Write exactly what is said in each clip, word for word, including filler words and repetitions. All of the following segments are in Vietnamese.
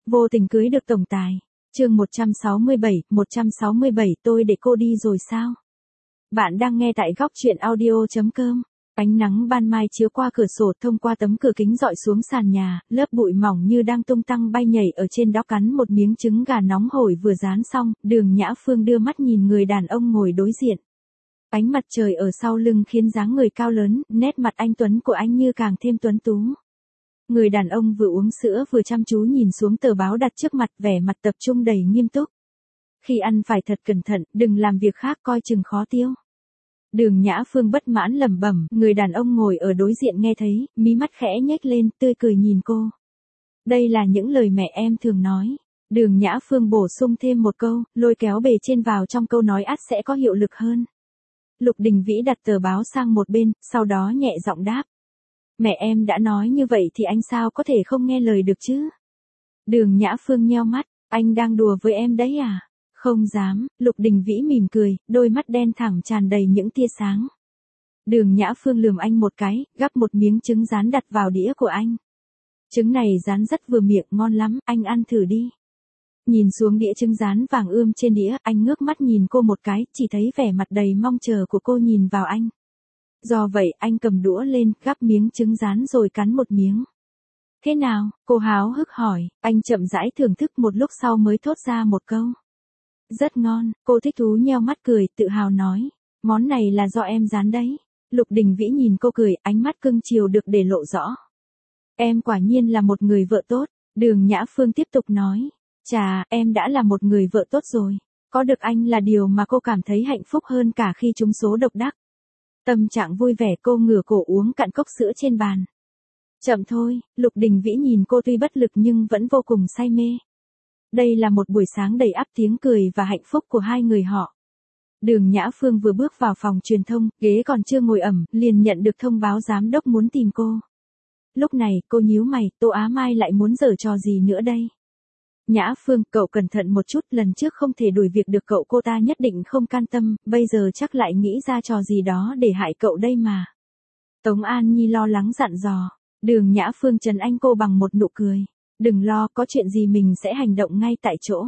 Vô tình cưới được tổng tài. Chương một trăm sáu mươi bảy, một trăm sáu mươi bảy tôi để cô đi rồi sao? Bạn đang nghe tại góc truyện audio chấm com. Ánh nắng ban mai chiếu qua cửa sổ thông qua tấm cửa kính dọi xuống sàn nhà, lớp bụi mỏng như đang tung tăng bay nhảy ở trên đó. Cắn một miếng trứng gà nóng hổi vừa rán xong, Đường Nhã Phương đưa mắt nhìn người đàn ông ngồi đối diện. Ánh mặt trời ở sau lưng khiến dáng người cao lớn, nét mặt anh tuấn của anh như càng thêm tuấn tú. Người đàn ông vừa uống sữa vừa chăm chú nhìn xuống tờ báo đặt trước mặt, vẻ mặt tập trung đầy nghiêm túc. Khi ăn phải thật cẩn thận, đừng làm việc khác coi chừng khó tiêu. Đường Nhã Phương bất mãn lẩm bẩm, người đàn ông ngồi ở đối diện nghe thấy, mí mắt khẽ nhếch lên, tươi cười nhìn cô. Đây là những lời mẹ em thường nói. Đường Nhã Phương bổ sung thêm một câu, lôi kéo bề trên vào trong câu nói ắt sẽ có hiệu lực hơn. Lục Đình Vĩ đặt tờ báo sang một bên, sau đó nhẹ giọng đáp. Mẹ em đã nói như vậy thì anh sao có thể không nghe lời được chứ? Đường Nhã Phương nheo mắt, anh đang đùa với em đấy à? Không dám, Lục Đình Vĩ mỉm cười, đôi mắt đen thẳng tràn đầy những tia sáng. Đường Nhã Phương lườm anh một cái, gắp một miếng trứng rán đặt vào đĩa của anh. Trứng này rán rất vừa miệng, ngon lắm, anh ăn thử đi. Nhìn xuống đĩa trứng rán vàng ươm trên đĩa, anh ngước mắt nhìn cô một cái, chỉ thấy vẻ mặt đầy mong chờ của cô nhìn vào anh. Do vậy, anh cầm đũa lên, gắp miếng trứng rán rồi cắn một miếng. Thế nào? Cô háo hức hỏi, anh chậm rãi thưởng thức một lúc sau mới thốt ra một câu. Rất ngon, cô thích thú nheo mắt cười, tự hào nói. Món này là do em rán đấy. Lục Đình Vĩ nhìn cô cười, ánh mắt cưng chiều được để lộ rõ. Em quả nhiên là một người vợ tốt. Đường Nhã Phương tiếp tục nói. Chà, em đã là một người vợ tốt rồi. Có được anh là điều mà cô cảm thấy hạnh phúc hơn cả khi trúng số độc đắc. Tâm trạng vui vẻ, cô ngửa cổ uống cạn cốc sữa trên bàn. Chậm thôi, Lục Đình Vĩ nhìn cô tuy bất lực nhưng vẫn vô cùng say mê. Đây là một buổi sáng đầy ắp tiếng cười và hạnh phúc của hai người họ. Đường Nhã Phương vừa bước vào phòng truyền thông, ghế còn chưa ngồi ẩm, liền nhận được thông báo giám đốc muốn tìm cô. Lúc này, cô nhíu mày, Tô Á Mai lại muốn giở trò gì nữa đây? Nhã Phương, cậu cẩn thận một chút, lần trước không thể đuổi việc được cậu, cô ta nhất định không can tâm, bây giờ chắc lại nghĩ ra trò gì đó để hại cậu đây mà. Tống An Nhi lo lắng dặn dò. Đường Nhã Phương trấn an cô bằng một nụ cười. Đừng lo, có chuyện gì mình sẽ hành động ngay tại chỗ.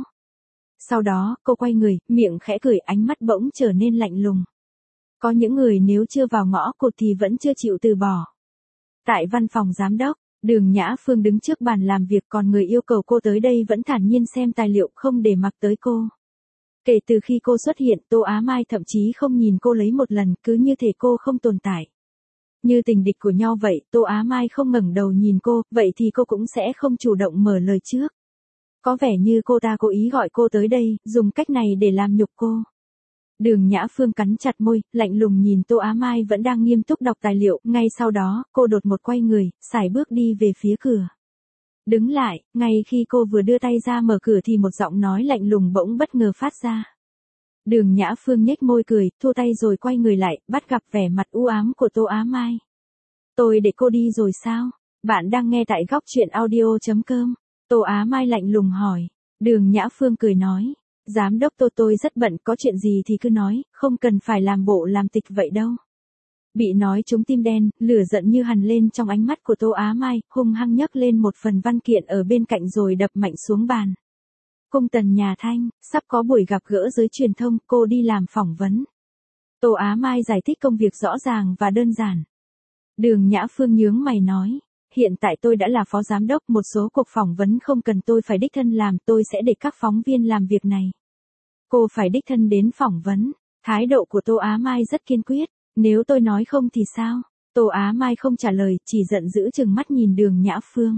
Sau đó, cô quay người, miệng khẽ cười, ánh mắt bỗng trở nên lạnh lùng. Có những người nếu chưa vào ngõ cụt thì vẫn chưa chịu từ bỏ. Tại văn phòng giám đốc, Đường Nhã Phương đứng trước bàn làm việc, còn người yêu cầu cô tới đây vẫn thản nhiên xem tài liệu, không để mặc tới cô. Kể từ khi cô xuất hiện, Tô Á Mai thậm chí không nhìn cô lấy một lần, cứ như thể cô không tồn tại. Như tình địch của nhau vậy, Tô Á Mai không ngẩng đầu nhìn cô, vậy thì cô cũng sẽ không chủ động mở lời trước. Có vẻ như cô ta cố ý gọi cô tới đây, dùng cách này để làm nhục cô. Đường Nhã Phương cắn chặt môi, lạnh lùng nhìn Tô Á Mai vẫn đang nghiêm túc đọc tài liệu, ngay sau đó, cô đột một quay người, sải bước đi về phía cửa. Đứng lại, ngay khi cô vừa đưa tay ra mở cửa thì một giọng nói lạnh lùng bỗng bất ngờ phát ra. Đường Nhã Phương nhếch môi cười, thua tay rồi quay người lại, bắt gặp vẻ mặt u ám của Tô Á Mai. Tôi để cô đi rồi sao? Bạn đang nghe tại góc truyện audio chấm com. Tô Á Mai lạnh lùng hỏi. Đường Nhã Phương cười nói. Giám đốc Tô, tôi rất bận, có chuyện gì thì cứ nói, không cần phải làm bộ làm tịch vậy đâu. Bị nói trúng tim đen, lửa giận như hằn lên trong ánh mắt của Tô Á Mai, hung hăng nhấc lên một phần văn kiện ở bên cạnh rồi đập mạnh xuống bàn. Cung Tần Nhà Thanh, sắp có buổi gặp gỡ giới truyền thông, cô đi làm phỏng vấn. Tô Á Mai giải thích công việc rõ ràng và đơn giản. Đường Nhã Phương nhướng mày nói, hiện tại tôi đã là phó giám đốc, một số cuộc phỏng vấn không cần tôi phải đích thân làm, tôi sẽ để các phóng viên làm việc này. Cô phải đích thân đến phỏng vấn. Thái độ của Tô Á Mai rất kiên quyết. Nếu tôi nói không thì sao? Tô Á Mai không trả lời, chỉ giận dữ chừng mắt nhìn Đường Nhã Phương.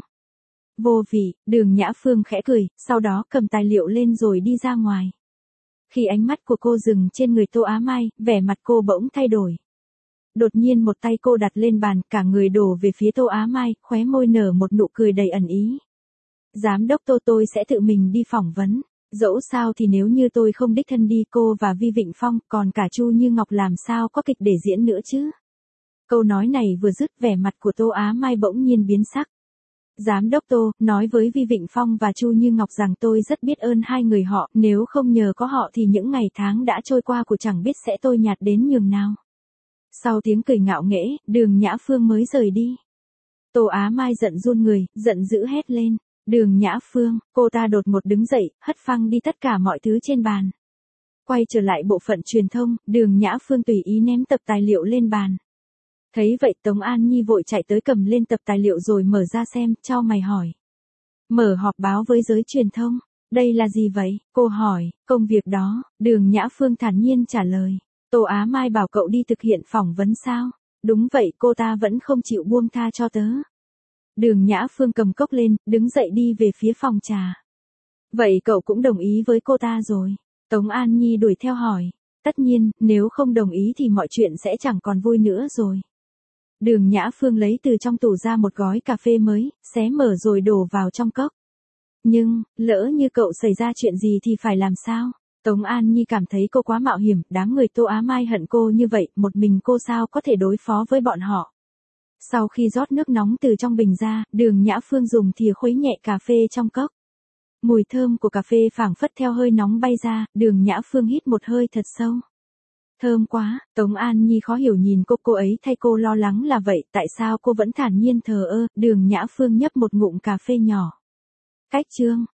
Vô vị, Đường Nhã Phương khẽ cười, sau đó cầm tài liệu lên rồi đi ra ngoài. Khi ánh mắt của cô dừng trên người Tô Á Mai, vẻ mặt cô bỗng thay đổi. Đột nhiên một tay cô đặt lên bàn, cả người đổ về phía Tô Á Mai, khóe môi nở một nụ cười đầy ẩn ý. Giám đốc Tô, tôi sẽ tự mình đi phỏng vấn. Dẫu sao thì nếu như tôi không đích thân đi, cô và Vi Vịnh Phong, còn cả Chu Như Ngọc làm sao có kịch để diễn nữa chứ? Câu nói này vừa dứt, vẻ mặt của Tô Á Mai bỗng nhiên biến sắc. Giám đốc Tô, nói với Vi Vịnh Phong và Chu Như Ngọc rằng tôi rất biết ơn hai người họ, nếu không nhờ có họ thì những ngày tháng đã trôi qua của chẳng biết sẽ tôi nhạt đến nhường nào. Sau tiếng cười ngạo nghễ, Đường Nhã Phương mới rời đi. Tô Á Mai giận run người, giận dữ hét lên. Đường Nhã Phương, cô ta đột ngột đứng dậy, hất phăng đi tất cả mọi thứ trên bàn. Quay trở lại bộ phận truyền thông, Đường Nhã Phương tùy ý ném tập tài liệu lên bàn. Thấy vậy Tống An Nhi vội chạy tới cầm lên tập tài liệu rồi mở ra xem, chau mày hỏi. Mở họp báo với giới truyền thông, đây là gì vậy? Cô hỏi, công việc đó, Đường Nhã Phương thản nhiên trả lời. Tô Á Mai bảo cậu đi thực hiện phỏng vấn sao? Đúng vậy, cô ta vẫn không chịu buông tha cho tớ. Đường Nhã Phương cầm cốc lên, đứng dậy đi về phía phòng trà. Vậy cậu cũng đồng ý với cô ta rồi? Tống An Nhi đuổi theo hỏi. Tất nhiên, nếu không đồng ý thì mọi chuyện sẽ chẳng còn vui nữa rồi. Đường Nhã Phương lấy từ trong tủ ra một gói cà phê mới, xé mở rồi đổ vào trong cốc. Nhưng, lỡ như cậu xảy ra chuyện gì thì phải làm sao? Tống An Nhi cảm thấy cô quá mạo hiểm, đám người Tô Á Mai hận cô như vậy, một mình cô sao có thể đối phó với bọn họ. Sau khi rót nước nóng từ trong bình ra, Đường Nhã Phương dùng thìa khuấy nhẹ cà phê trong cốc. Mùi thơm của cà phê phảng phất theo hơi nóng bay ra, Đường Nhã Phương hít một hơi thật sâu. Thơm quá, Tống An Nhi khó hiểu nhìn cô, cô ấy thay cô lo lắng là vậy, tại sao cô vẫn thản nhiên thờ ơ? Đường Nhã Phương nhấp một ngụm cà phê nhỏ. Cách chương